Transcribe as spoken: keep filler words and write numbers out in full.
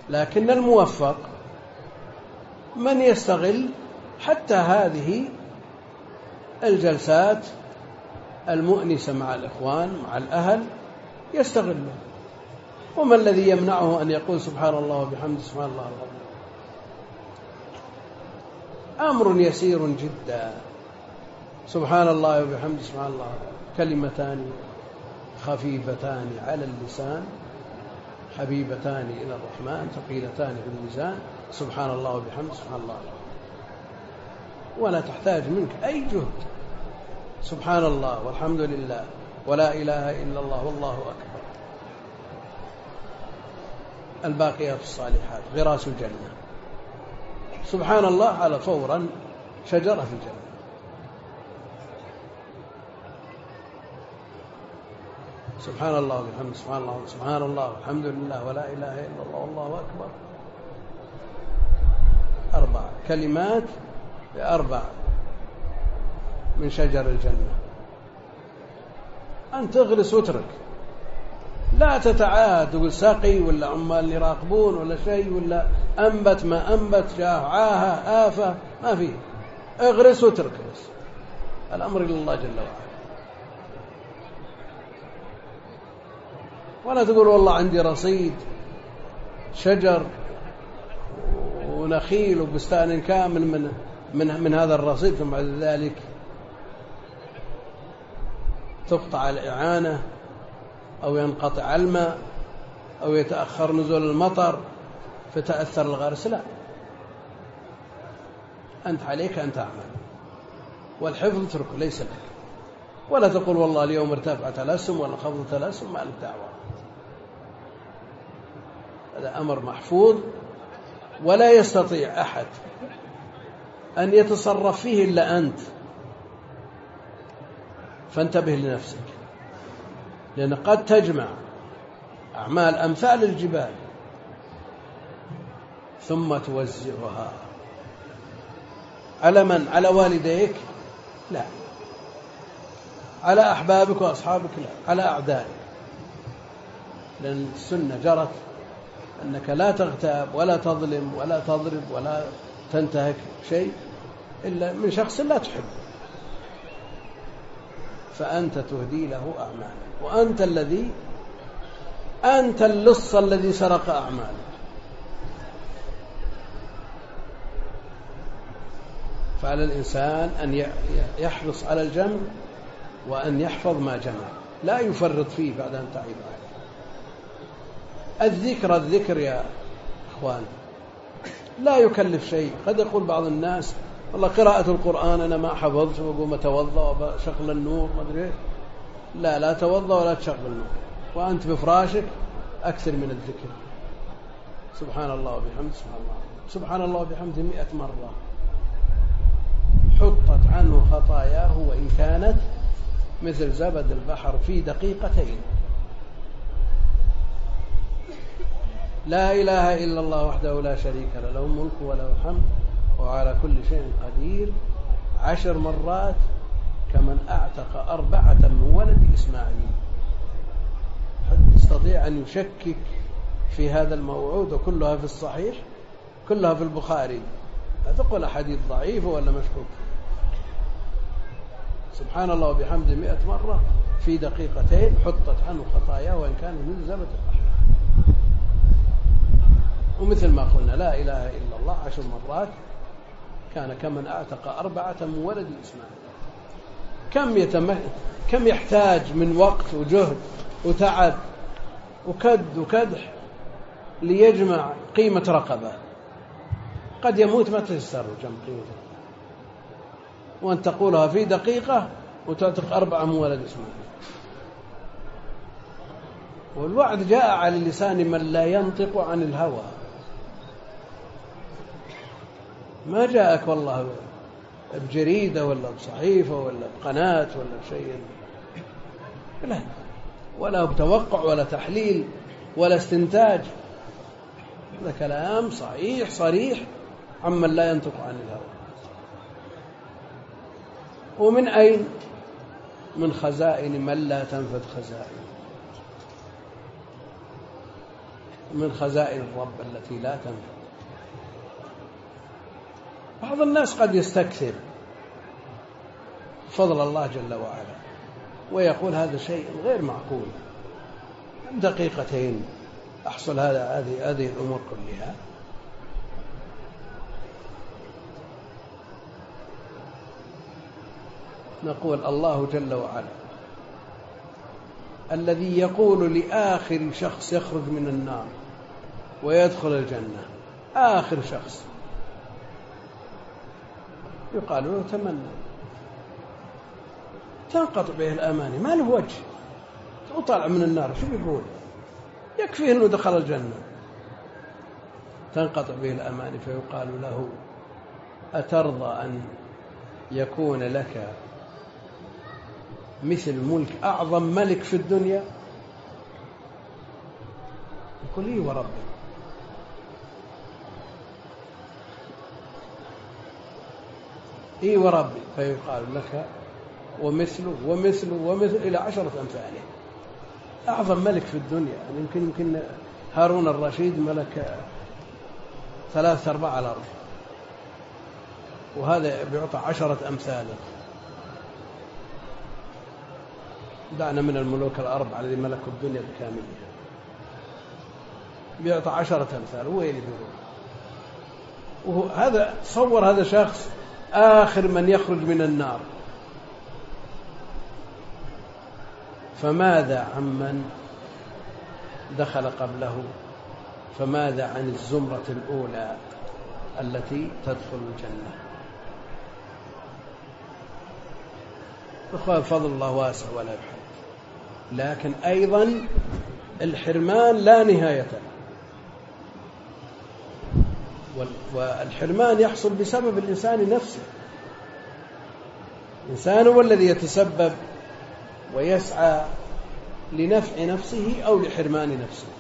لكن الموفق من يستغل حتى هذه الجلسات المؤنسة مع الإخوان مع الأهل يستغله. وما الذي يمنعه أن يقول سبحان الله وبحمده سبحان الله العظيم؟ أمر يسير جدا. سبحان الله وبحمده سبحان الله كلمتان خفيفتان على اللسان حبيبتان إلى الرحمن ثقيلتان في الميزان. سبحان الله وبحمده سبحان الله العظيم، ولا تحتاج منك أي جهد. سبحان الله والحمد لله ولا إله إلا الله والله أكبر. الباقيات الصالحات غراس الجنة. سبحان الله على فورا شجرة في الجنة. سبحان الله وبحمده سبحان الله سبحان الله والحمد لله ولا إله إلا الله والله أكبر. أربع كلمات بأربع من شجر الجنة. أن تغرس وترك، لا تتعاهد تقول ساقي ولا عمال يراقبون ولا شيء ولا أنبت ما أنبت جاء عاهة آفة، ما فيه. اغرس وترك بس. الأمر إلى الله جل وعلا. ولا تقول والله عندي رصيد شجر ونخيل وبستان كامل من من من هذا الرصيد، ثم بعد ذلك تقطع الإعانة أو ينقطع الماء أو يتأخر نزول المطر فتأثر الغرس. لا، أنت عليك أن تعمل، والحفظ اتركه ليس لك. ولا تقول والله اليوم ارتفعت الأسهم ولا خفضت الأسهم، ما لك دعوة. هذا أمر محفوظ ولا يستطيع أحد أن يتصرف فيه إلا أنت. فانتبه لنفسك، لأن قد تجمع أعمال أمثال الجبال ثم توزعها على من؟ على والديك؟ لا. على أحبابك وأصحابك؟ لا. على أعدائك. لأن السنة جرت أنك لا تغتاب ولا تظلم ولا تضرب ولا تنتهك شيء إلا من شخص لا تحب، فأنت تهدي له أعمالك، وأنت الذي أنت اللص الذي سرق أعمالك. فعلى الإنسان أن يحرص على الجمع وأن يحفظ ما جمع، لا يفرط فيه بعد أن تعب عليه. الذكر الذكر يا إخوان لا يكلف شيء. قد يقول بعض الناس والله قراءة القرآن أنا ما حفظت وأقوم أتوضأ وشغل النور ما أدري. لا لا توضأ ولا تشغل النور، وأنت بفراشك أكثر من الذكر. سبحان الله وبحمده سبحان الله سبحان الله وبحمده مئة مرة حطت عنه خطاياه وإن كانت مثل زبد البحر في دقيقتين. لا إله إلا الله وحده لا شريك له، له الملك وله الحمد وعلى كل شيء قدير، عشر مرات كمن أعتق أربعة من ولد إسماعيل. حد يستطيع أن يشكك في هذا الموعود؟ وكلها في الصحيح، كلها في البخاري. هتقول أحاديث ضعيفة ولا مشكوك؟ سبحان الله وبحمده مئة مرة في دقيقتين حطت عنه خطاياه وإن كان من زبد البحر. ومثل ما قلنا لا إله إلا الله عشر مرات كان كمن أعتق أربعة من ولد إسماعيل. كم يتم... كم يحتاج من وقت وجهد وتعب وكد وكدح ليجمع قيمة رقبة؟ قد يموت ما تيسر جمع قيمته، وأن تقولها في دقيقة وتعتق أربعة من ولد إسماعيل. والوعد جاء على لسان من لا ينطق عن الهوى، ما جاءك والله بجريدة ولا بصحيفة ولا بقناة ولا بشيء، لا، ولا بتوقع ولا تحليل ولا استنتاج. هذا كلام صحيح صريح عمن لا ينطق عن الهوى. ومن أين؟ من خزائن من لا تنفذ خزائن. من خزائن الرب التي لا تنفد. بعض الناس قد يستكثر فضل الله جل وعلا ويقول هذا شيء غير معقول، دقيقتين أحصل هذا هذه هذه الأمور كلها. نقول الله جل وعلا الذي يقول لآخر شخص يخرج من النار ويدخل الجنة، آخر شخص يقال له تمنى، تنقطع به الأماني، ما له وجه، وطلع من النار شو يقول؟ يكفيه أنه دخل الجنة. تنقطع به الأماني فيقال له أترضى أن يكون لك مثل ملك أعظم ملك في الدنيا؟ يقول لي وربي. إي وربي. فيقال لك ومثله ومثله ومثله إلى عشرة أمثاله، أعظم ملك في الدنيا. يعني يمكن يمكن هارون الرشيد ملك ثلاثة أرباع الأرض، وهذا بيعطى عشرة أمثاله. دعنا من الملوك الأربعة الذين ملكوا الدنيا بكاملها، بيعطى عشرة أمثال. وين بيروح؟ وهو هذا تصور هذا شخص آخر من يخرج من النار، فماذا عمن دخل قبله؟ فماذا عن الزمرة الأولى التي تدخل الجنة؟ أخوة فضل الله واسع ولا يحد، لكن أيضا الحرمان لا نهاية له، والحرمان يحصل بسبب الإنسان نفسه. الإنسان هو الذي يتسبب ويسعى لنفع نفسه أو لحرمان نفسه.